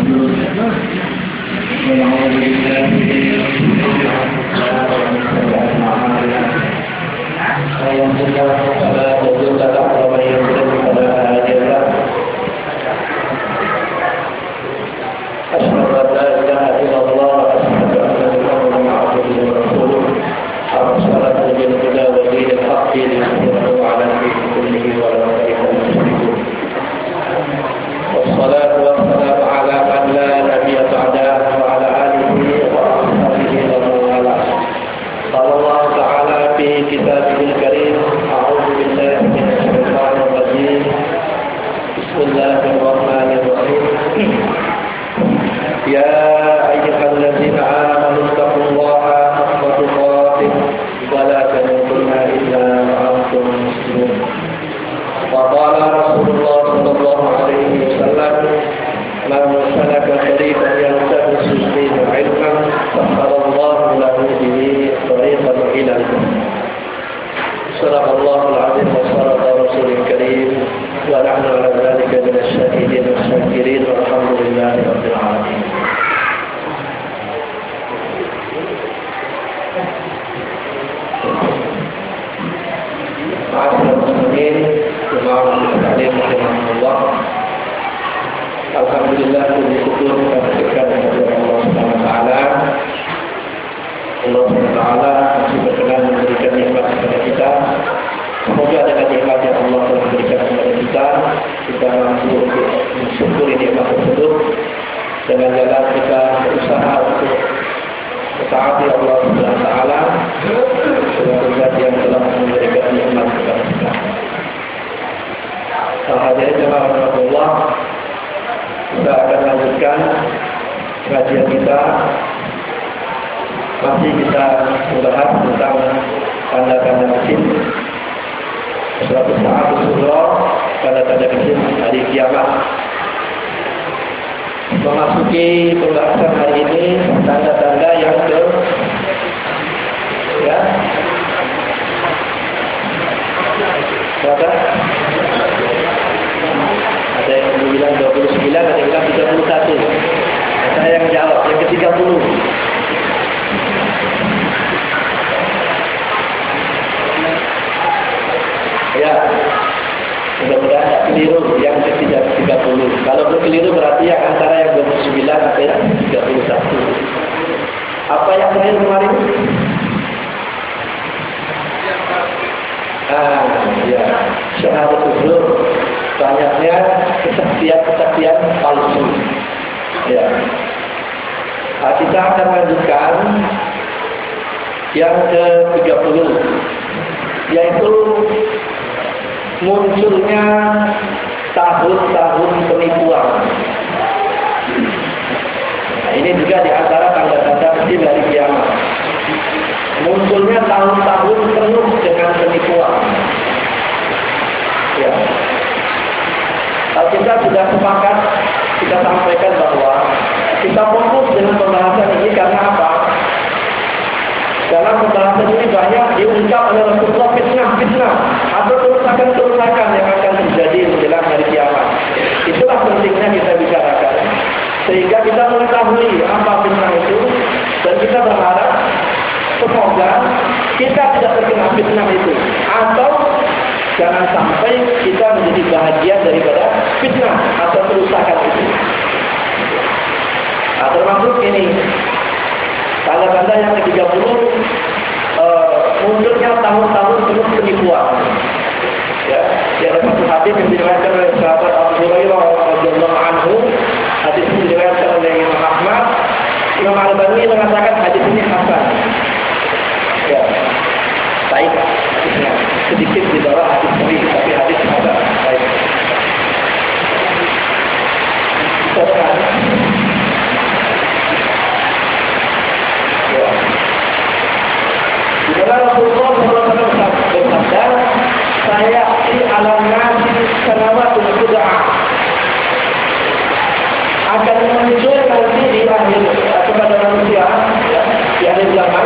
ونعوذ بالله من شرور انفسنا ومن سيئات اعمالنا من يهده الله فلا مضل له ومن يضلل فلا هادي له أشهد أن لا إله إلا الله وأشهد أن محمدا عبده ورسوله أرسله بالهدى ودين الحق ليظهره على الدين كله ولو كره المشركون والصلاة والسلام على من لا نبي بعده وعلى آله وأصحابه ومن والاه. قال الله تعالى في كتابه الكريم: أعوذ بالله من الشيطان الرجيم. بسم الله الرحمن الرحيم. يا أيها الذين آمنوا اتقوا الله حق تقاته ولا تموتن إلا وأنتم مسلمون. وقال رسول الله صلى الله عليه وسلم: من سلك طريقا يلتمس فيه علما سخر الله له به طريقا إلى الجنة. صدق الله العظيم وصدق رسول الكريم ونحن على ذلك من الشاهدين والشاكرين والحمد لله رب العالمين. Ma'asyiral muslimin, jemaah sekalian rahimakumullah. Alhamdulillah, puji syukur kita berikan kepada Allah Subhanahu wa taala. Allah Subhanahu wa taala masih berkenan memberikan nikmat kepada kita. Semoga dengan nikmat yang Allah telah berikan kepada kita mampu untuk mensyukuri nikmat tersebut dengan jalan kita berusaha untuk mentaati Allah Subhanahu wa taala dengan zat yang telah memberikan nikmat kepada kita. Hadirin jemaah rahmatullah, kita akan lanjutkan kajian kita. Masih kita membahas tentang tanda-tanda kecil suatu saat sughra, tanda-tanda kecil hari kiamat. Memasuki pembahasan hari ini tanda-tanda yang berapa? Ada yang bilang 29, ada yang bilang 31. Saya yang jawab yang ke-30. Ya, mudah-mudahan tidak keliru yang ke-30. Kalau keliru berarti yang antara yang 29 atau yang 31. Apa yang terakhir kemarin? Ya, syahadat uzur, banyaknya kesaksian palsu. Ya. Kita akan lanjutkan yang ke-30, yaitu munculnya tahun-tahun penipuan. Nah, ini juga di antara tanda-tanda kecil dari kiamat. Munculnya tahun-tahun penuh dengan penipuan. Ya. Kita sudah sepakat, kita sampaikan bahwa kita fokus dengan pembahasan ini karena apa? Dalam pembahasan ini banyak diungkap oleh Rasulullah fitnah atau kerusakan-kerusakan yang akan terjadi menjelang hari kiamat. Itulah pentingnya kita bicarakan, sehingga kita mengetahui apa fitnah itu, dan kita berharap semoga kita tidak terkena fitnah itu, atau jangan sampai kita menjadi bahagian daripada fitnah atau kerusakan itu. Nah, termasuk ini tanda-tanda yang ke-30, munculnya tahun-tahun penuh penipuan. Ya, ada satu hadis yang diriwayatkan oleh sahabat Abu Hurairah radhiyallahu anhu. Hadis ini diriwayatkan oleh Imam Ahmad. Imam Al-Albani mengatakan hadis ini hasan. Ya, baik hadisnya, sedikit di bawah hadis sahih, tapi hadis hasan, baik. Sekarang di dalam Rasulullah SAW bersabda, saya di alam nasi sanawatul khud'ah, akan muncul nanti di akhir kepada manusia, ya, di akhir zaman,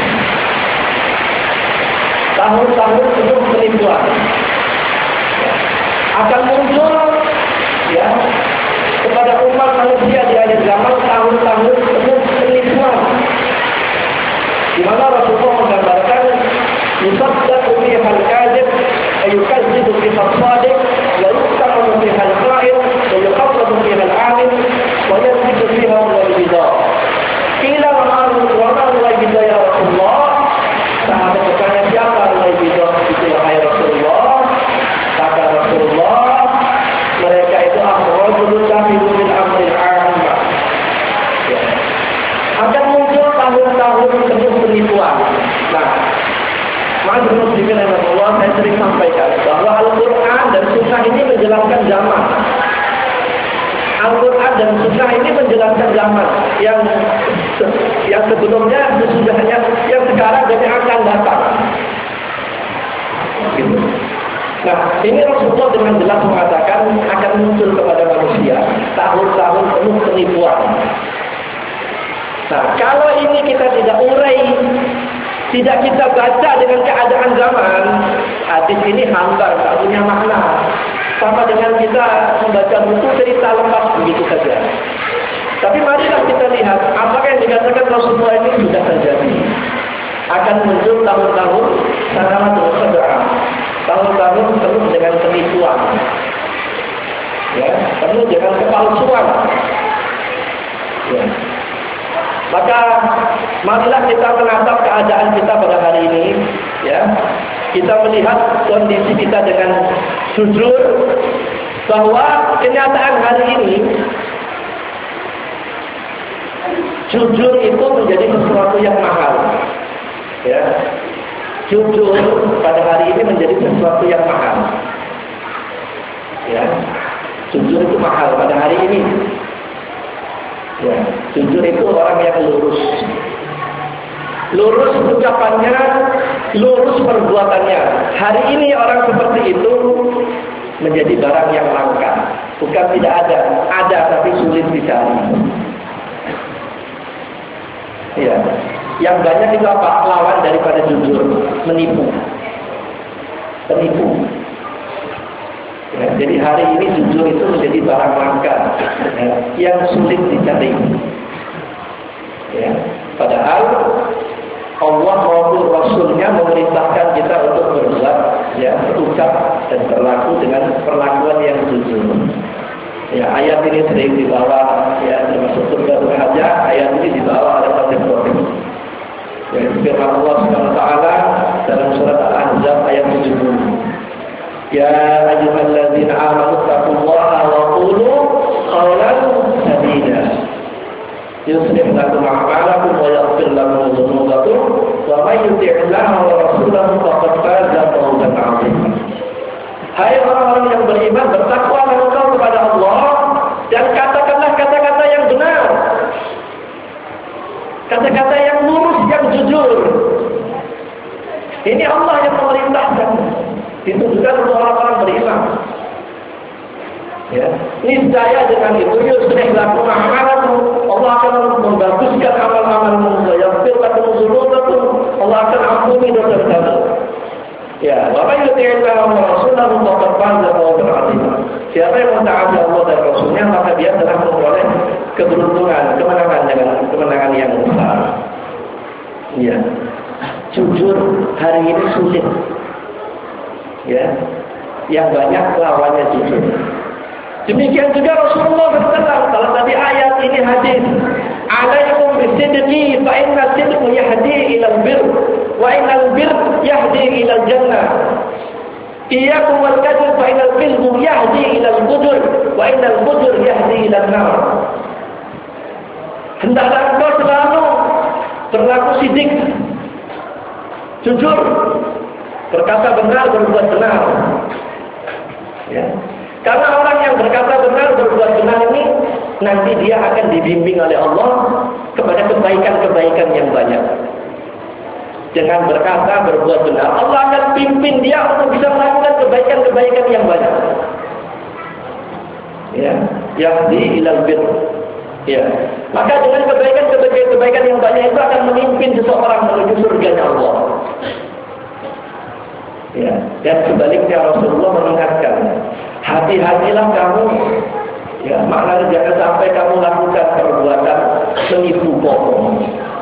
tahun-tahun penuh penipuan. Akan muncul, ya, kepada umat manusia manusia di akhir zaman tahun-tahun penuh penipuan. Di mana Rasulullah menggambarkan yusaddaqu fiha al-kadhib wa yukazzibu fiha as-sadiq wa yuqtamu fiha al-qa'id wa yuqattamu fiha al-'alim wa yasbiqu fiha al-bid'ah. Qila wa ma al-bid'ah ya Rasulullah? Sahabat bertanya, siapa al-bid'ah itu wahai Rasulullah? Kata Rasulullah, mereka itu akhrajul kafiru min amril 'ammah. Akan muncul tahun-tahun penuh penipuan. Nah, Ma'asyiral muslimin rahimakumullah, saya sering sampaikan bahwa Al-Quran dan Sunnah ini menjelaskan zaman. Al-Quran dan Sunnah ini menjelaskan zaman yang sebelumnya, sesudahnya, yang sekarang dan yang akan datang. Gitu. Nah, ini Rasulullah dengan jelas mengatakan akan muncul kepada manusia tahun-tahun penuh penipuan. Nah, kalau ini kita tidak urai, tidak kita baca dengan keadaan zaman, hadis ini hambar, tak punya makna. Sama dengan kita membaca buku cerita lepas begitu saja. Tapi marilah kita lihat apakah yang dikatakan Rasulullah ini sudah terjadi. Akan muncul tahun-tahun sanamatul khada'ah, tahun-tahun penuh dengan penipuan, ya, penuh dengan kepalsuan. Ya. Maka marilah kita menatap keadaan kita pada hari ini, ya. Kita melihat kondisi kita dengan jujur bahwa kenyataan hari ini, jujur itu menjadi sesuatu yang mahal. Ya. Jujur pada hari ini menjadi sesuatu yang mahal. Ya. Jujur itu mahal pada hari ini. Ya, jujur itu orang yang lurus. Lurus ucapannya, lurus perbuatannya. Hari ini orang seperti itu menjadi barang yang langka. Bukan tidak ada tapi sulit dicari. Ya, yang banyak itu apa? Lawan daripada jujur, menipu. Penipu. Ya, jadi hari ini jujur itu menjadi barang langka, ya, yang sulit dicari. Ya, padahal Allah maupun Rasulnya memerintahkan kita untuk berbuat, ya, berucap dan berlaku dengan perlakuan yang jujur. Ya, ayat ini sering dibawa, ya, termasuk surga Al-Hajjah, ayat ini dibawa oleh Rasul Muhammad. Ya, firman Allah Subhanahu wa taala dalam surat Al-Ahzab ayat 70. Ya ayyuhalladzina amanu taqullaha wa qulu qawlan sadida. Yuslih lakum a'malakum wa yaghfir lakum dhunubakum wa may yuti'illah wa rasulahu faqad faza fawzan 'azima. Hai orang-orang yang beriman, bertakwalah engkau kepada Allah dan katakanlah kata-kata yang benar. Kata-kata yang lurus, yang jujur. Ini Allah yang memerintahkan. Ditujukan untuk orang-orang beriman. Ya, niscaya dengan itu yuslih lakum a'malakum, Allah akan membaguskan amal-amalmu, wa yaghfir lakum dzunubakum, Allah akan ampuni dosa-dosamu. Ya, wa may yuti'illah wa rasulahu faqad faza fawzan 'azima. Siapa yang mentaati Allah dan Rasulnya, maka dia telah memperoleh keberuntungan, kemenangan yang besar. Ya. Jujur hari ini sulit. Ya, yang banyak lawannya jujur. Demikian juga Rasulullah berkata, kalau tadi ayat ini hadis, alaikum bisidqi fa inna sidqa yahdi ila albir wa inna albir yahdi ila aljannah. Iyyakum wal kadhib fa inna al-kadhiba yahdi ila al-fujur wa inna al-fujur yahdi ila an-nar. Hendaklah engkau selalu berlaku sidik, jujur, berkata benar, berbuat benar. Ya. Karena orang yang berkata benar, berbuat benar ini nanti dia akan dibimbing oleh Allah kepada kebaikan-kebaikan yang banyak. Dengan berkata, berbuat benar, Allah akan pimpin dia untuk bisa melakukan kebaikan-kebaikan yang banyak. Ya, yahdi ilal bir. Ya. Maka dengan kebaikan-kebaikan yang banyak itu akan memimpin seseorang menuju surganya Allah. Ya, dan sebaliknya Rasulullah mengingatkan, hati-hatilah kamu Ya, maknanya jangan sampai kamu lakukan perbuatan menipu bohong.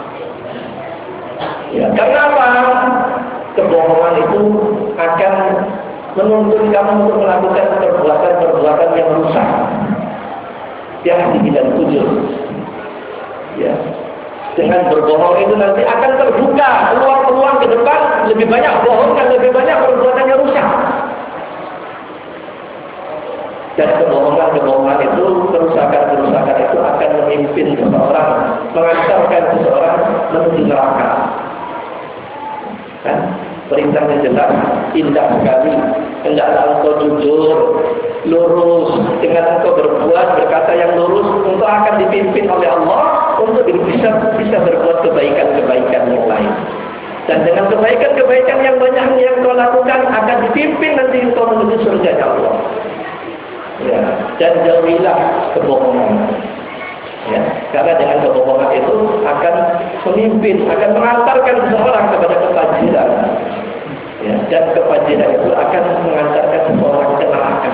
Ya, karena apa? Kebohongan itu akan menuntun kamu untuk melakukan perbuatan-perbuatan yang rusak. Hati dan jujur. Ya. Dengan berbohong itu nanti akan terbuka peluang-peluang ke depan, lebih banyak bohong dan lebih banyak perbuatan yang rusak. Dan kebohongan itu, kerusakan-kerusakan itu akan memimpin seseorang, mengantarkan seseorang menuju neraka. Kan? Perintahnya jelas, indah sekali. Hendaklah engkau jujur, lurus. Dengan engkau berbuat, berkata yang lurus, engkau akan dipimpin oleh Allah untuk bisa berbuat kebaikan-kebaikan yang lain. Dan dengan kebaikan-kebaikan yang banyak yang kau lakukan akan dipimpin nanti engkau menuju surga Allah. Ya, dan jauhilah kebohongan. Ya, karena dengan kebohongan itu akan memimpin, akan mengantarkan seseorang kepada kefajiran. Ya, dan kefajiran itu akan mengantarkan seseorang ke neraka.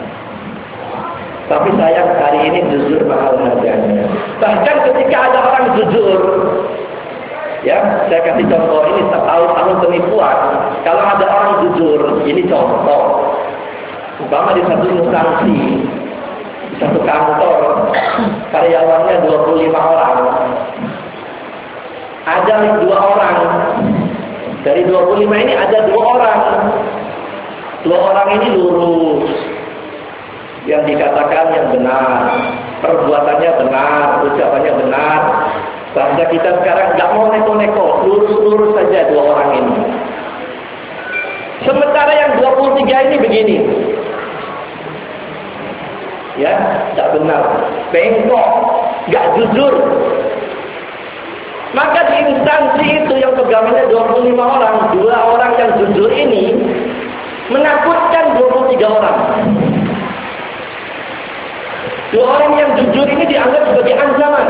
Tapi sayang hari ini jujur mahal harganya. Bahkan ketika ada orang jujur, ya, saya kasih contoh ini tahu penipuan. Kalau ada orang jujur, ini contoh. Umpama di satu instansi, di satu kantor, karyawannya 25 orang. Ada 2 orang. Dari 25 ini ada 2 orang. 2 orang ini lurus. Yang dikatakan yang benar, perbuatannya benar, ucapannya benar. Bahasa kita sekarang nggak mau neko-neko, lurus-lurus saja 2 orang ini. Sementara yang 23 ini begini. Ya, tak benar, bengkok, gak jujur. Maka di instansi itu yang pegawainya 25 orang, 2 orang yang jujur ini menakutkan 23 orang. 2 orang yang jujur ini dianggap sebagai ancaman.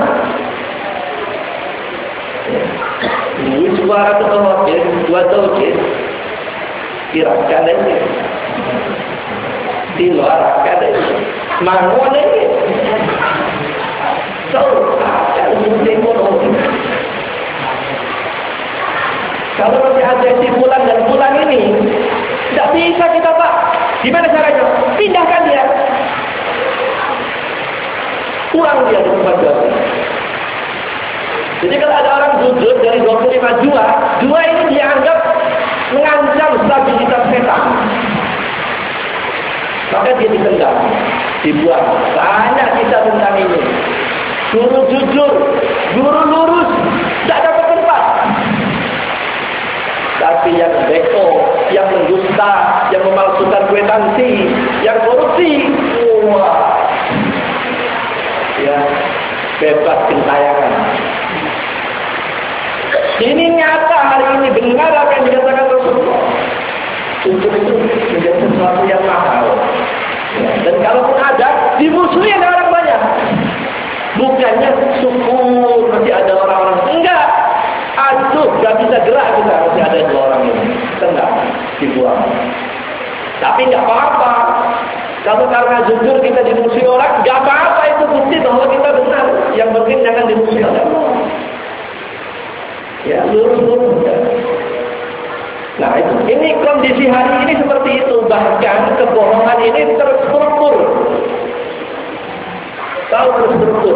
Ini suara ketua, 2 tahun, kirakan aja, di luar akan aja. Mango lagi. Kalau masih ada si bulan dan bulan ini, tidak bisa kita Pak. Gimana caranya? Pindahkan dia. Pulang dia di tempat jawab. Jadi kalau ada orang jujur dari 25 dua ini dianggap mengancam stabilitas setan. Maka dia ditendang, dibuat. Banyak kita tentang ini. Guru jujur, guru lurus, tidak dapat tempat. Tapi yang beko, yang mendusta, yang memalsukan kwitansi, yang korupsi, wah, ya bebas gentayangan. Ini nyata hari ini, benar apa yang dikatakan Rasulullah. Jujur itu menjadi sesuatu yang mahal. Ya, dan kalaupun ada, dimusuhi oleh orang banyak. Bukannya syukur masih ada orang-orang. Enggak. Aduh, gak bisa gerak kita masih ada 2 orang ini. Tendang, dibuang. Tapi gak apa-apa. Kalau karena jujur kita dimusuhi orang, gak apa-apa, itu bukti bahwa kita benar. Yang penting jangan dimusuhi oleh Allah. Ya, lurus-lurus. Ya. Nah, ini kondisi hari ini seperti itu. Bahkan kebohongan ini terstruktur. Tahu terstruktur.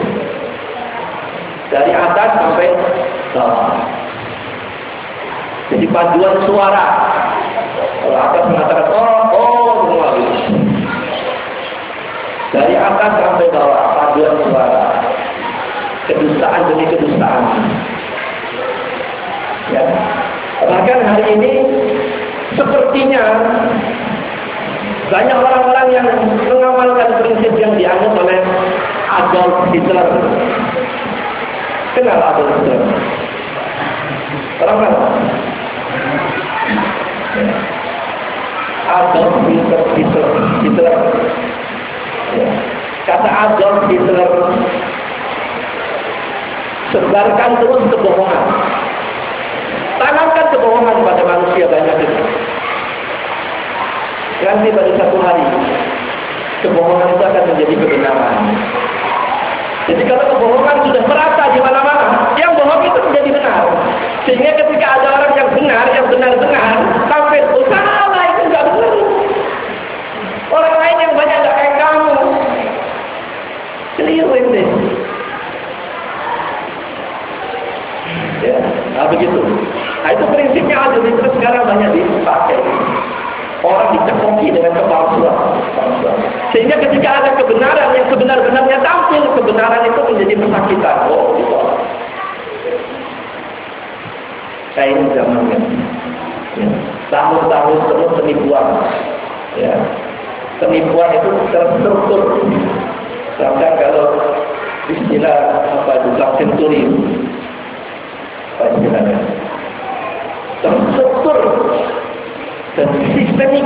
Dari atas sampai bawah. Jadi paduan suara. Kalau atas mengatakan semua gitu. Dari atas sampai bawah paduan suara. Kedustaan demi kedustaan. Ya. Bahkan hari ini sepertinya banyak orang-orang yang mengamalkan prinsip yang dianggap oleh Adolf Hitler. Kenal Adolf Hitler? Orang mana? Adolf Hitler. Kata Adolf Hitler, sebarkan terus kebohongan. Tanamkan kebohongan pada manusia banyak itu. Nanti pada satu hari kebohongan itu akan menjadi kebenaran. Jadi kalau kebohongan sudah merata di mana-mana, yang bohong itu menjadi benar. Sehingga ketika ada orang yang benar-benar, sampai salah itu nggak benar. Orang lain yang banyak nggak kayak kamu, keliru ini. Ya, nah begitu. Nah itu prinsipnya ada, itu sekarang banyak dipakai. Orang dicekoki dengan kepalsuan. Sehingga ketika ada kebenaran yang sebenar-benarnya tampil, kebenaran itu menjadi pesakitan. Oh, gitu. Kayak ini zamannya. Ya. Tahun-tahun penuh penipuan. Ya. Penipuan itu terstruktur. Sampai kalau istilah apa itu senturi. Apa istilahnya? Terstruktur. Dan sistemik.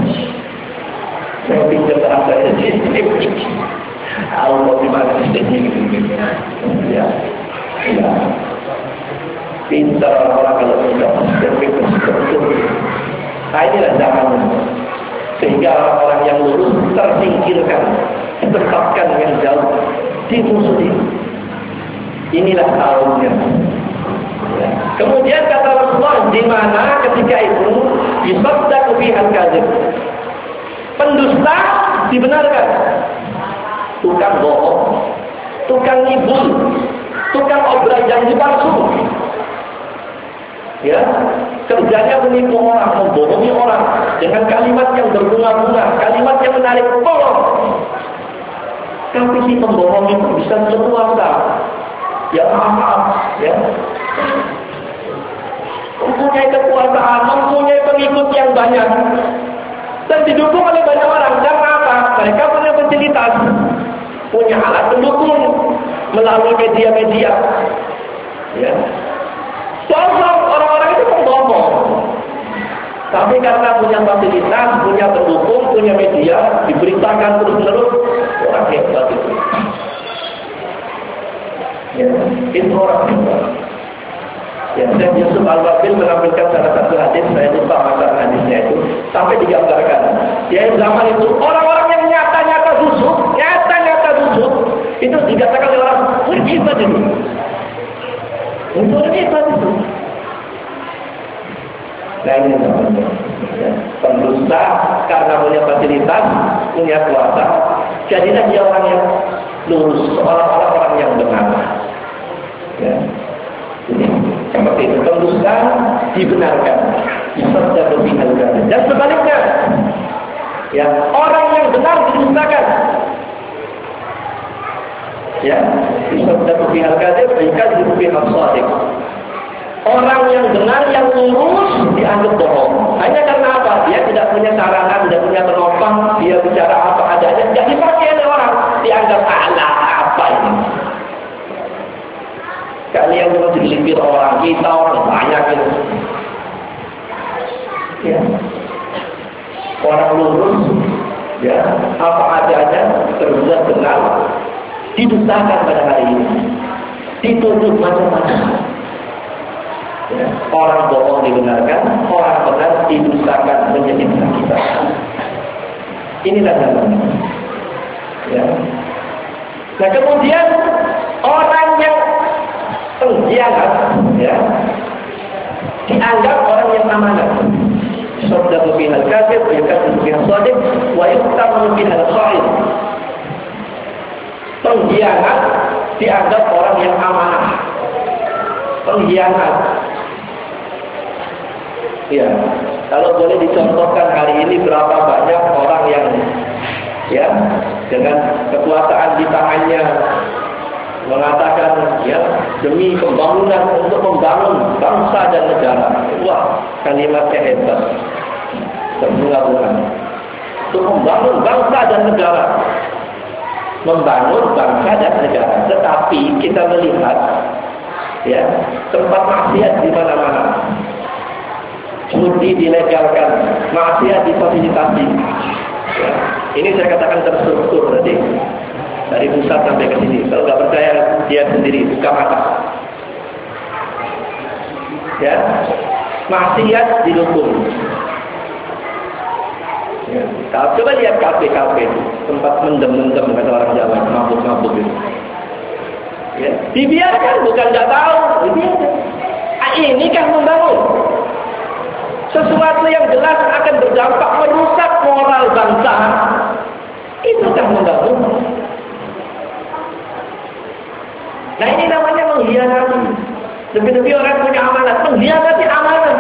Saya pinjam bahasa sistemik. Allah di mana sistemik? Ya, ya. Pintar orang kalau sudah sistemik terstruktur. Nah inilah zamannya. Sehingga orang-orang yang lurus tersingkirkan, ditempatkan yang jauh, dimusuhi. Inilah tahunnya. Ya. Kemudian kata Rasulullah, di mana ketika itu yusaddaqu fihal kadzib. Pendusta dibenarkan. Tukang bohong, tukang ngibul, tukang obral janji palsu. Ya, kerjanya menipu orang, membohongi orang dengan kalimat yang berbunga-bunga, kalimat yang menarik tolong. Tapi si pembohong itu bisa berkuasa. Ya maaf, ya. Mempunyai kekuasaan, mempunyai pengikut yang banyak, dan didukung oleh banyak orang. Karena apa? Mereka punya fasilitas, punya alat pendukung melalui media-media. Ya. Sosok orang-orang itu pembohong, tapi karena punya fasilitas, punya pendukung, punya media, diberitakan terus-menerus, orang hebat itu. Ya, itu orang hebat. Ya, Syekh Yusuf Al-Wabil menampilkan salah satu hadis, saya lupa masalah hadisnya itu, sampai digambarkan. Ya, zaman itu orang-orang yang nyata-nyata busuk, itu dikatakan oleh orang berhebat itu. Itu hebat itu. Nah ini namanya. Ya. Pendusta karena punya fasilitas, punya kuasa, jadilah dia orang yang lurus, orang-orang yang benar. Ya. Jadi, seperti itu, pendusta dibenarkan, yusaddaqu fihal kadzib. Dan sebaliknya, ya, orang yang benar didustakan. Ya, yusaddaqu fihal kadzib, yukadzibu fihal shadiq. Orang yang benar, yang lurus dianggap bohong. Hanya karena apa? Dia tidak punya sarana, tidak punya penopang, dia bicara apa adanya, tidak dipakai oleh orang, dianggap alah apa ini. Kalian cuma dilipir orang, kita orang banyak itu. Ya. Orang lurus, ya, apa adanya, terbuat benar, didustakan pada hari ini, dituduh macam-macam. Ya. Orang bohong dibenarkan, orang benar didustakan, menjadi pesakitan. Inilah zamannya. Ya. Nah kemudian orang yang pengkhianat, ya, dianggap orang yang amanah. Yusaddaqu fihal kadzib, wa yukadzibu fihal shadiq, wa yuhtamu fihal kha'in. Pengkhianat dianggap orang yang amanah. Pengkhianat. Ya, kalau boleh dicontohkan hari ini berapa banyak orang yang, ya, dengan kekuasaan di tangannya mengatakan, ya, demi pembangunan, untuk membangun bangsa dan negara. Wah, kalimatnya hebat, berbunga-bunga. Untuk membangun bangsa dan negara, membangun bangsa dan negara. Tetapi kita melihat, ya, tempat maksiat di mana-mana. Judi dilegalkan, maksiat difasilitasi. Ya. Ini saya katakan terstruktur tadi, dari pusat sampai ke sini. Kalau nggak percaya, dia sendiri buka mata. Ya, maksiat didukung. Ya. Kalau coba lihat kafe-kafe, tempat mendem-mendem kata orang Jawa, mabuk-mabuk itu. Ya, dibiarkan, bukan nggak tahu, dibiarkan. Ini kan membangun sesuatu yang jelas akan berdampak merusak moral bangsa. Itu kan membangun. Nah ini namanya mengkhianati. Lebih-lebih orang punya amanat, mengkhianati amanat.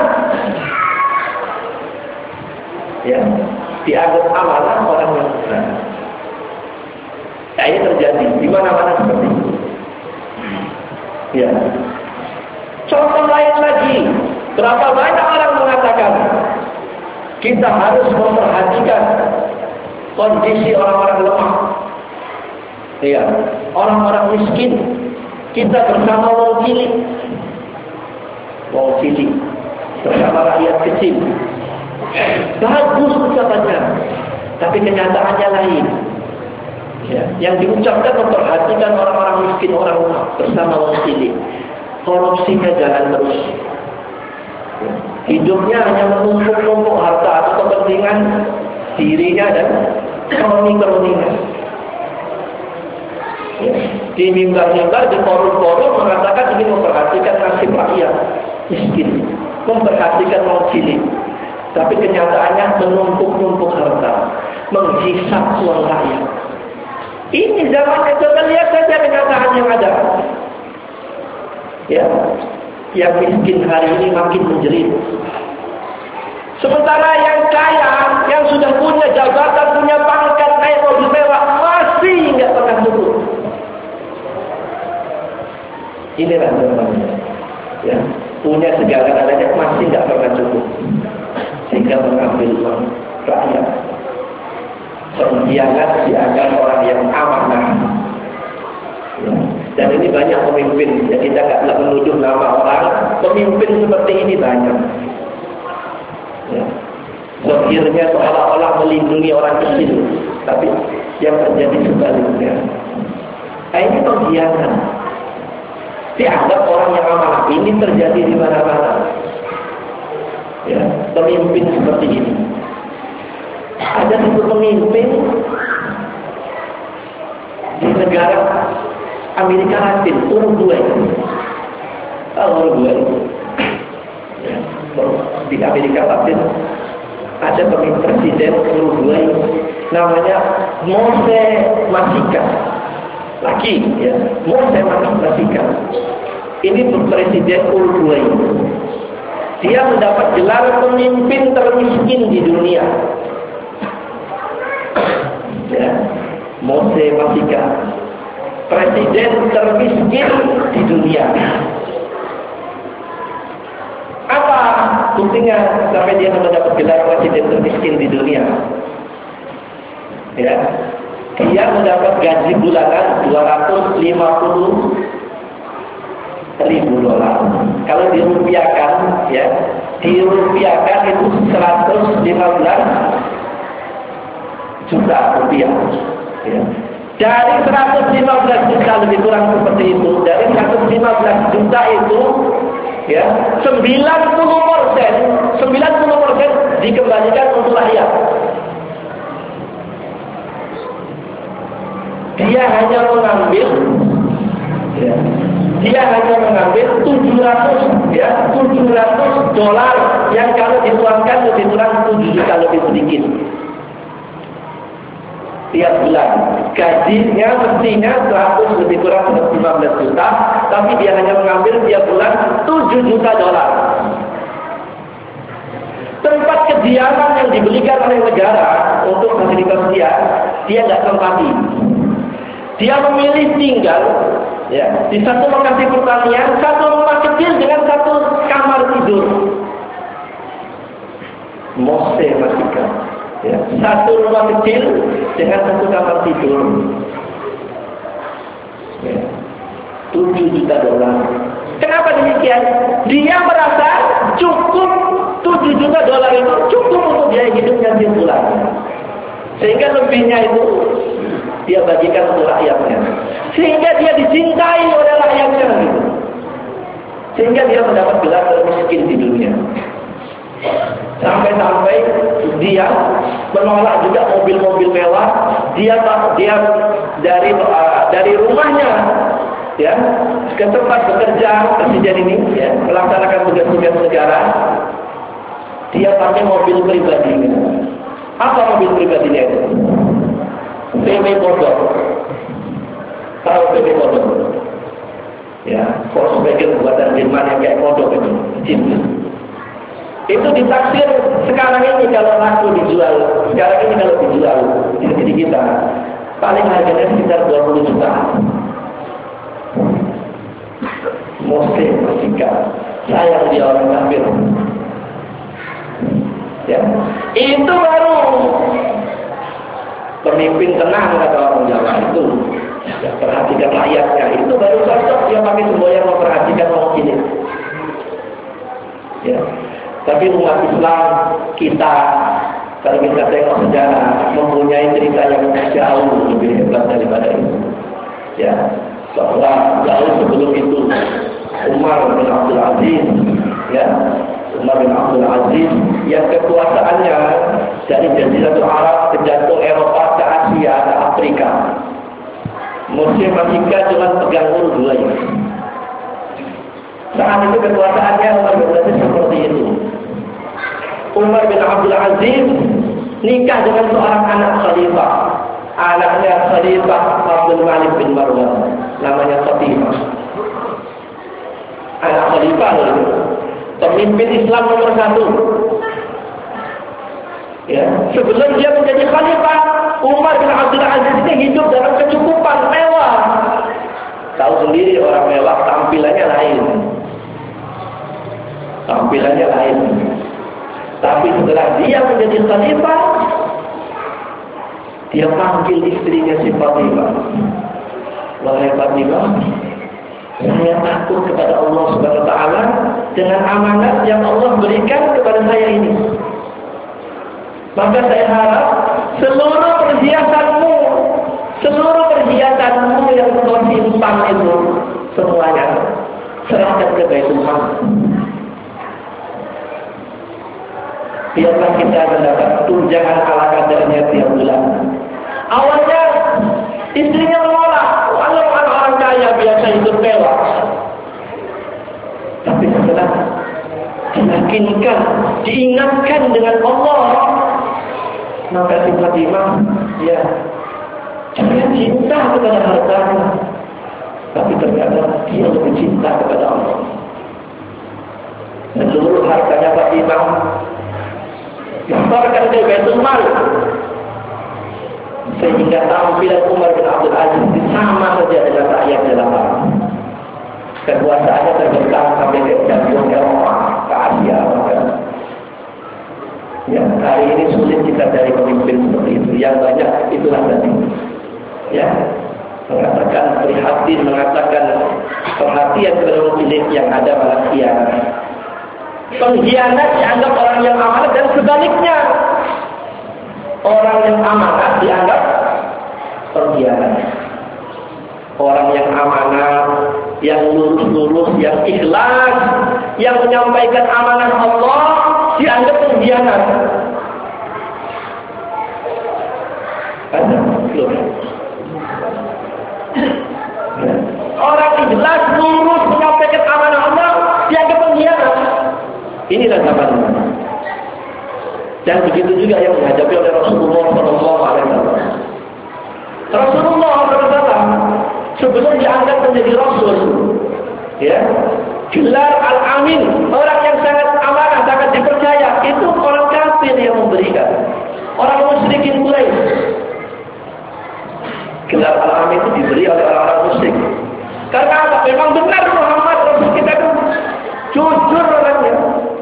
Ya, dianggap amanat orang yang benar. Nah ini terjadi di mana-mana seperti itu. Ya. Contoh lain lagi, berapa banyak orang mengatakan kita harus memperhatikan kondisi orang-orang lemah, ya, orang-orang miskin. Kita bersama wong cilik bersama rakyat kecil. Bagus ucapannya, tapi kenyataannya lain. Ya, yang diucapkan memperhatikan orang-orang miskin, orang lemah bersama wong cilik. Korupsinya jalan terus. Hidupnya hanya menumpuk-numpuk harta atau kepentingan dirinya dan kroni-kroninya. Ya. Di mimbar-mimbar, di forum-forum mengatakan ingin memperhatikan nasib rakyat miskin, memperhatikan orang cilik. Tapi kenyataannya menumpuk-numpuk harta, menghisap uang rakyat. Ini zamannya, coba lihat saja kenyataan yang ada. Ya, yang miskin hari ini makin menjerit. Sementara yang kaya, yang sudah punya jabatan, punya pangkat, naik mobil mewah, masih nggak pernah cukup. Inilah namanya. Ya, punya segala-galanya masih nggak pernah cukup, sehingga mengambil uang rakyat. Pengkhianat dianggap orang yang amanah. Ya. Dan ini banyak pemimpin, ya, kita nggak menuduh nama orang, pemimpin seperti ini banyak. Ya. Akhirnya seolah-olah melindungi orang kecil, tapi yang terjadi sebaliknya. Nah, ini pengkhianat. Dianggap orang yang amanah. Ini terjadi di mana-mana. Ya, pemimpin seperti ini. Ada satu pemimpin di negara Amerika Latin, Uruguay. Uruguay. Ya, di Amerika Latin ada presiden Uruguay namanya José Massica. Lagi, ya, José Massica. Ini presiden Uruguay. Dia mendapat gelar pemimpin termiskin di dunia. Ya, José Massica. Presiden termiskin di dunia. Apa buktinya sampai dia mendapat gelar presiden termiskin di dunia? Ya, dia mendapat gaji bulanan $250.000. Kalau dirupiahkan, ya, dirupiahkan itu 115 juta rupiah. Ya. Dari 115 juta lebih kurang seperti itu. Dari 115 juta itu, ya, 90% dikembalikan untuk rakyat. Dia hanya mengambil, ya, $700 yang kalau dituangkan lebih kurang 7 juta lebih sedikit. Tiap bulan gajinya mestinya 100 lebih kurang 115 juta, tapi dia hanya mengambil tiap bulan $7 juta. Tempat kediaman yang dibelikan oleh negara untuk fasilitas dia nggak tempati. Dia memilih tinggal, ya, di satu lokasi pertanian, satu rumah kecil dengan satu kamar tidur. José Massica. Ya, satu rumah kecil dengan satu kamar tidur. Ya, $7 juta. Kenapa demikian? Dia merasa cukup $7 juta itu cukup untuk biaya hidupnya tiap bulan. Sehingga lebihnya itu dia bagikan untuk rakyatnya. Sehingga dia dicintai oleh rakyatnya gitu. Sehingga dia mendapat gelar termiskin di dunia. Sampai-sampai dia menolak juga mobil-mobil mewah. Dia dari rumahnya ya ke tempat bekerja presiden ini ya, melaksanakan tugas-tugas negara. Dia pakai mobil pribadi. Apa mobil pribadinya itu? BMW Bodor. Tahu BMW Bodor? Ya, Volkswagen buatan Jerman yang kayak kodok itu, Jeep. Itu ditaksir sekarang ini kalau laku dijual, sekarang ini kalau dijual di negeri kita, paling harganya sekitar 20 juta. Muslim bersikap, sayang dia orang kafir. Ya, itu baru pemimpin tenang kata orang Jawa itu. Ya, perhatikan rakyatnya, itu baru cocok dia pakai semboyan memperhatikan orang ini. Ya. Tapi umat Islam kita, kalau kita tengok sejarah, mempunyai cerita yang jauh lebih hebat daripada itu. Ya, bahwa jauh sebelum itu Umar bin Abdul Aziz, ya, Umar bin Abdul Aziz yang kekuasaannya dari Jaziratul Arab ke jantung Eropa ke Asia ke Afrika. Muslim Afrika cuma pegang dua ini. Saat itu kekuasaannya Umar bin Abdul Aziz seperti itu. Umar bin Abdul Aziz nikah dengan seorang anak khalifah. Anaknya Khalifah Abdul Malik bin Marwan, namanya Fatimah. Anak khalifah itu pemimpin Islam nomor 1. Ya, sebelum dia menjadi khalifah, Umar bin Abdul Aziz ini hidup dalam kecukupan mewah. Tahu sendiri orang mewah tampilannya lain. Tampilannya lain. Tapi setelah dia menjadi khalifah, dia panggil istrinya si Fatimah. Wahai Fatimah, saya takut kepada Allah Subhanahu wa taala dengan amanat yang Allah berikan kepada saya ini. Maka saya harap seluruh perhiasanmu yang kau simpan itu semuanya serahkan ke Baitul Mal. Biarlah kita mendapat tunjangan ala kadarnya tiap bulan. Awalnya istrinya menolak, walau orang kaya biasa hidup mewah. Tapi setelah diyakinkan, diingatkan dengan Allah, maka si Fatimah, ya, dia cinta kepada hartanya, tapi ternyata dia lebih cinta kepada Allah. Seluruh hartanya Fatimah disetorkan ke Baitul Mal, sehingga tampilan Umar bin Abdul Aziz sama saja dengan rakyat jelata. Kekuasaannya terbentang sampai ke jantung Eropa, ke Asia bahkan. Ya, hari ini sulit kita cari pemimpin seperti itu. Yang banyak itulah tadi. Ya, mengatakan prihatin, mengatakan perhatian kepada pemilik yang ada malah khianat. Pengkhianat dianggap orang yang amanat dan sebaliknya. Orang yang amanat dianggap pengkhianat. Orang yang amanat, yang lurus-lurus, yang ikhlas, yang menyampaikan amanah Allah dianggap pengkhianat. Ada belum? Orang ikhlas, lurus, menyampaikan amanah Allah dianggap pengkhianat. Inilah zamannya. Dan begitu juga yang dihadapi oleh Rasulullah SAW. Rasulullah SAW sebelum diangkat menjadi Rasul, ya, gelar Al-Amin, orang yang sangat amanah, sangat dipercaya, itu orang kafir yang memberikan. Orang musyrikin Quraisy. Gelar Al-Amin itu diberi oleh orang-orang musyrik. Karena apa? Memang benar Muhammad Rasul kita itu jujur orangnya.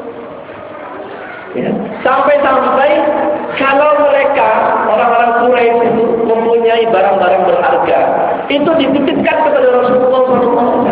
Ya. Sampai-sampai kalau mereka orang-orang Quraisy itu mempunyai barang-barang berharga, itu dititipkan kepada Rasulullah SAW.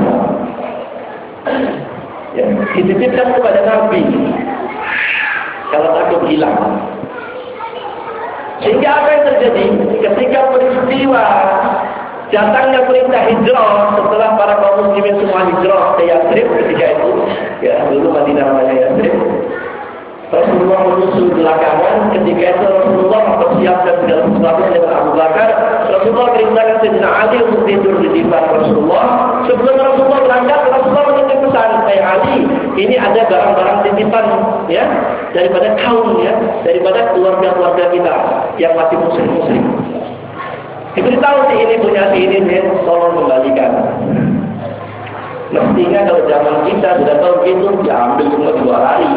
Ya, dititipkan kepada Nabi. Kalau takut hilang. Sehingga apa yang terjadi ketika peristiwa datangnya perintah hijrah setelah para kaum muslimin semua hijrah ke Yathrib ketika itu, ya dulu Madinah namanya Yathrib. Rasulullah menyusul belakangan. Ketika itu Rasulullah mempersiapkan segala sesuatunya dengan Abu Bakar. Rasulullah perintahkan Sayyidina Ali untuk tidur di divan Rasulullah. Sebelum Rasulullah berangkat, Rasulullah menitip pesan, "Hai Ali, ini ada barang-barang titipan ya daripada kaum ya, daripada keluarga-keluarga kita yang masih muslim-muslim. Diberitahu si ini punya si ini, tolong kembalikan." Mestinya kalau zaman kita sudah tahu gitu, diambil semua dibawa lari.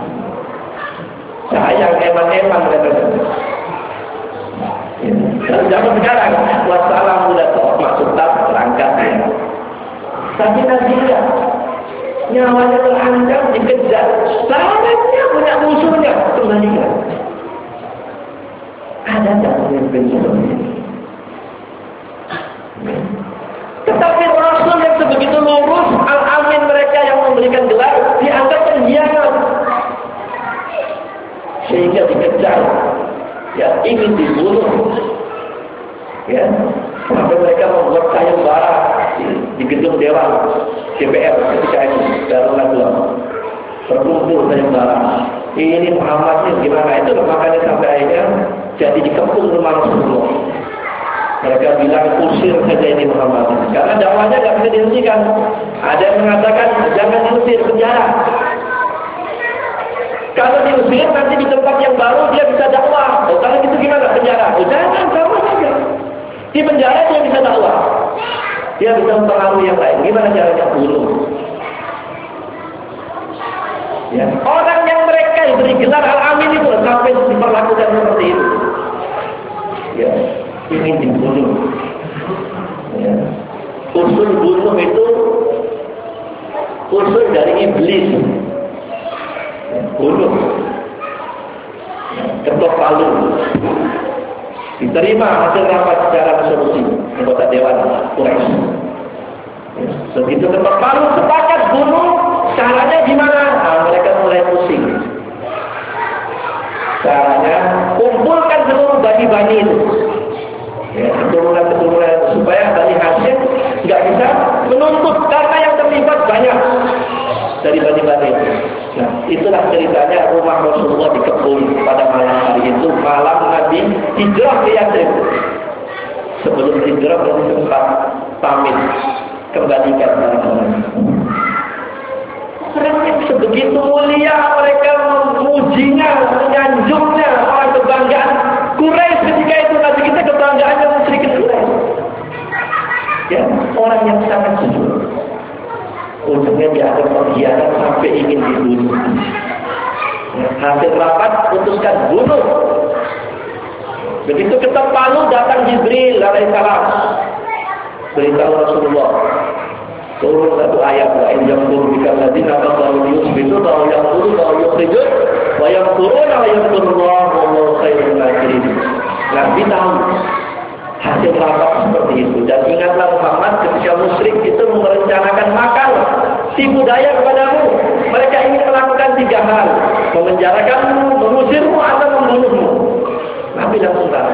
Sayang eman-eman katanya. Kalau zaman sekarang, wassalam sudah masuk tas berangkat ya. Tapi nanti ya, nyawanya terancam dikejar. Sahabatnya punya musuhnya, kembalikan. Ada tak pemimpin seperti ini? Tetapi Rasul yang sebegitu lurus, al-amin mereka yang memberikan gelar dianggap pengkhianat, sehingga dikejar, ya ingin dibunuh, ya sampai mereka membuat sayembara di gedung Dewan DPR ketika itu Darul berkumpul sayembara. Ini Muhammad ini gimana itu, makanya sampai akhirnya jadi dikepung rumah Rasulullah. Mereka bilang usir saja ini Muhammad karena dakwahnya nggak bisa dihentikan. Ada yang mengatakan jangan diusir, penjara. Kalau diusir nanti di tempat yang baru dia bisa dakwah. Oh, kalau gitu gimana penjara? Oh, jangan, sama saja. Di penjara dia bisa dakwah. Dia bisa mempengaruhi yang lain. Gimana caranya? Bunuh. Ya. Orang yang mereka diberi gelar al-amin itu sampai diperlakukan seperti itu. Ya. Ingin dibunuh. Ya. Usul bunuh itu usul dari iblis. Bunuh. Ketok palu. Diterima hasil rapat secara resolusi anggota Dewan Quraisy. Begitu ketok palu sepakat bunuh, caranya gimana? Nah, mereka mulai pusing. Caranya kumpulkan seluruh bani-bani itu. Ya, keturunan supaya Bani Hashim nggak bisa menuntut karena yang terlibat banyak dari bani-bani itu. Nah, itulah ceritanya rumah Rasulullah dikepung pada malam hari itu, malam Nabi hijrah ke Yatsrib. Sebelum hijrah Nabi sempat pamit, kembalikan barang-barang. Orang yang sebegitu mulia, mereka memujinya, menyanjungnya, orang kebanggaan Quraisy ketika itu. Nanti kita kebanggaannya musyrikin Quraisy. Ya, orang yang sangat jujur. Ujungnya dia ada pengkhianat sampai ingin dibunuh. Ya, hasil rapat putuskan bunuh. Begitu ketok palu datang Jibril alaihissalam, beritahu Rasulullah. Turun satu ayat, wa in yamkuru bika alladziina kafaru liyuthbitu wa yamkuru wa yukhrijun wa yamkuruna wa yamkurullahu wallahu khairul makirin. Nabi tahu hasil rapat seperti itu. Dan ingatlah Muhammad, ketika musyrik itu merencanakan makar, tipu daya kepadamu. Mereka ingin melakukan 3 hal: memenjarakanmu, mengusirmu, atau membunuhmu. Nabi langsung tahu.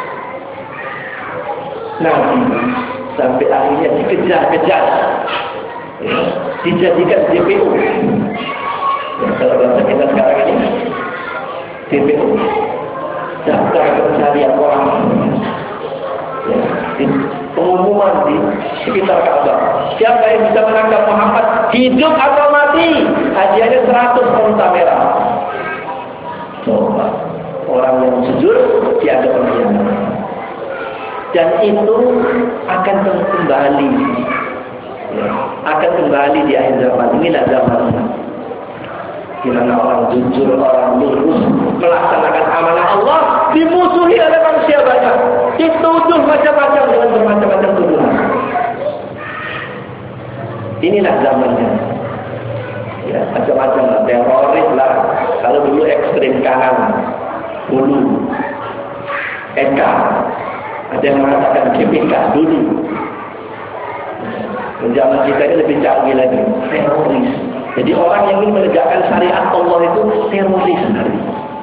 Nabi sampai akhirnya dikejar-kejar, ya, dijadikan DPO. Ya, kalau bahasa kita sekarang ini DPO, daftar pencarian orang. Ya, di pengumuman di sekitar Ka'bah. Siapa yang bisa menangkap Muhammad hidup atau mati, hadiahnya 100 onta merah. Coba, orang yang jujur dianggap pengkhianat. Dan itu akan kembali, ya, akan kembali di akhir zaman. Inilah zamannya, di mana orang jujur, orang lurus melaksanakan amanah Allah dimusuhi oleh manusia banyak, dituduh macam-macam dengan bermacam-macam tuduhan. Inilah zamannya. Ya, macam-macam lah, teroris lah. Kalau dulu ekstrim kanan, dulu Eka. Ada yang mengatakan GPK dulu. Zaman kita ini lebih canggih lagi, teroris. Jadi orang yang ingin menegakkan syariat Allah itu teroris sebenarnya.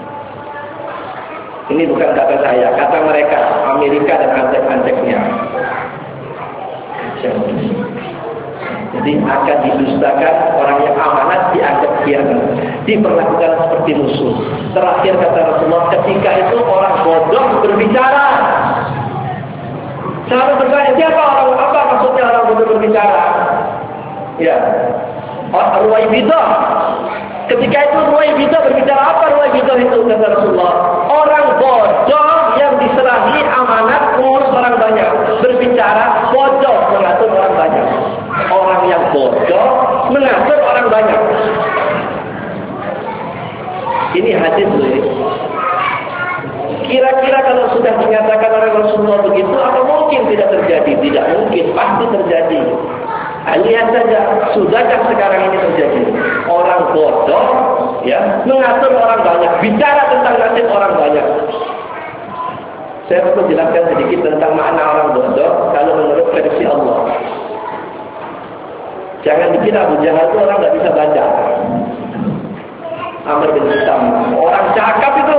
Ini bukan kata saya, kata mereka, Amerika dan antek-anteknya. Jadi Jadi akan didustakan, orang yang amanat dianggap khianat, diperlakukan seperti musuh. Terakhir kata Rasulullah, ketika itu orang bodoh berbicara. Sahabat bertanya, siapa orang, apa maksudnya orang bodoh berbicara? Ya, Ruwaibidah. Ketika itu Ruwaibidah berbicara, apa Ruwaibidah itu kata Rasulullah? Orang bodoh yang diserahi amanat ngurus orang banyak, berbicara bodoh mengatur orang banyak. Orang yang bodoh mengatur orang banyak. Ini hadis ini. Kira-kira kalau sudah dinyatakan oleh Rasulullah begitu, apa mungkin tidak terjadi? Tidak mungkin, pasti terjadi. Lihat saja, sudahkah sekarang ini terjadi? Orang bodoh, ya, mengatur orang banyak, bicara tentang nasib orang banyak. Saya perlu jelaskan sedikit tentang makna orang bodoh kalau menurut versi Allah. Jangan dikira Abu Jahal itu orang nggak bisa baca. Amr bin Hisam, orang cakap itu.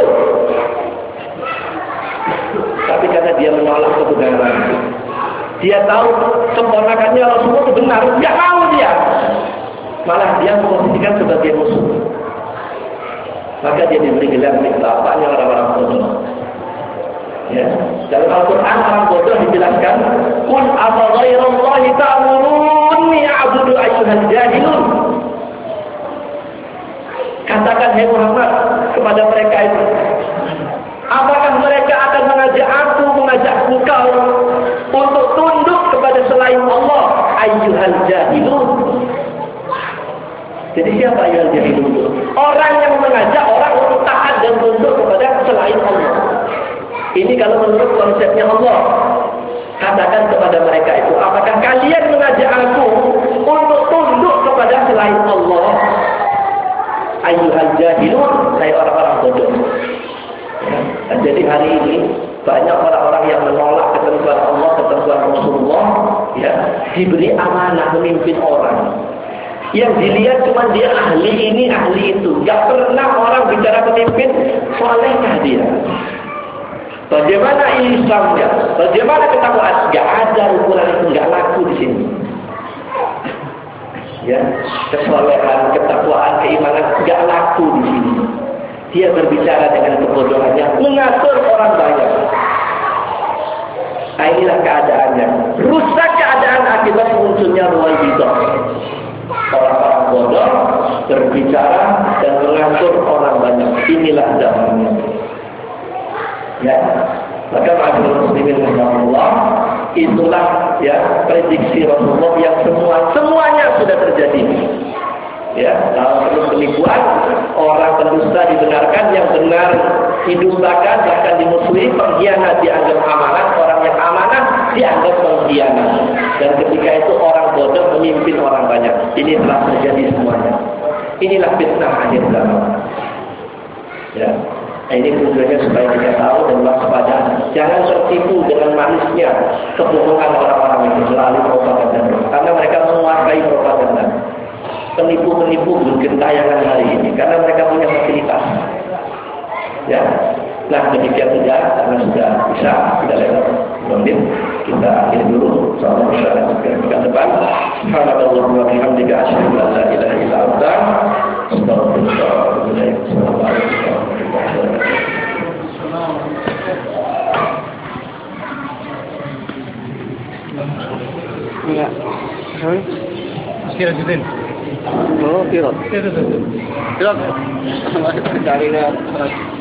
Tapi karena dia menolak kebenaran, dia tahu keponakannya Rasulullah itu benar, nggak mau dia. Malah dia memposisikan sebagai musuh. Maka dia diberi gelar bapaknya orang-orang bodoh. Ya. Dalam Al-Quran orang bodoh dijelaskan, Qul afa ghairallahi ta'muruni a'budu ayyuhal jahilun. Katakan hai Muhammad kepada mereka itu, apakah mereka akan mengajak aku, mengajak engkau untuk tunduk kepada selain Allah? Ayyuhal jahilun. Jadi siapa ayyuhal jahilun? Orang yang mengajak orang untuk taat dan tunduk kepada selain Allah. Ini kalau menurut konsepnya Allah. Katakan kepada mereka itu, apakah kalian mengajak aku untuk tunduk kepada selain Allah? Ayyuhal jahilun, hai orang-orang bodoh. Ya. Jadi hari ini banyak orang-orang yang menolak ketentuan Allah, ketentuan Rasulullah, ya, diberi amanah memimpin orang. Yang dilihat cuma dia ahli ini, ahli itu. Gak pernah orang bicara pemimpin, solehkah dia? Bagaimana Islamnya? Bagaimana ketakwaan? Gak ada ukuran itu, gak laku di sini. Ya, kesolehan, ketakwaan, keimanan gak laku di sini. Dia berbicara dengan kebodohannya, mengatur orang banyak. Nah, inilah keadaannya. Rusak keadaan akibat munculnya Ruwaibidah. Orang-orang bodoh berbicara dan mengatur orang banyak. Inilah zamannya. Ya, maka ma'asyiral muslimin rahimakumullah, itulah ya prediksi Rasulullah yang semuanya sudah terjadi. Ya, dalam penuh penipuan, orang pendusta dibenarkan, yang benar didustakan, bahkan dimusuhi, pengkhianat dianggap amanat, orang yang amanah dianggap pengkhianat. Dan ketika itu orang bodoh memimpin orang banyak. Ini telah terjadi semuanya. Inilah fitnah akhir zaman. Ya. Nah, ini tujuannya supaya kita tahu dan waspada. Jangan tertipu dengan manisnya kebohongan orang-orang itu melalui propaganda. Karena mereka menguasai propaganda. Penipu-penipu bergentayangan hari ini karena mereka punya fasilitas. Ya. Nah, demikian saja karena sudah bisa sudah lewat 2 menit. Kita akhiri dulu. Salam masyarakat pekan depan. Subhanallah wa bihamdika asyhadu an la ilaha illa anta astaghfiruka wa atubu ilaik. Enggak. Sorry. Kira jutin. Oh, kira. Kira. Kira. Dari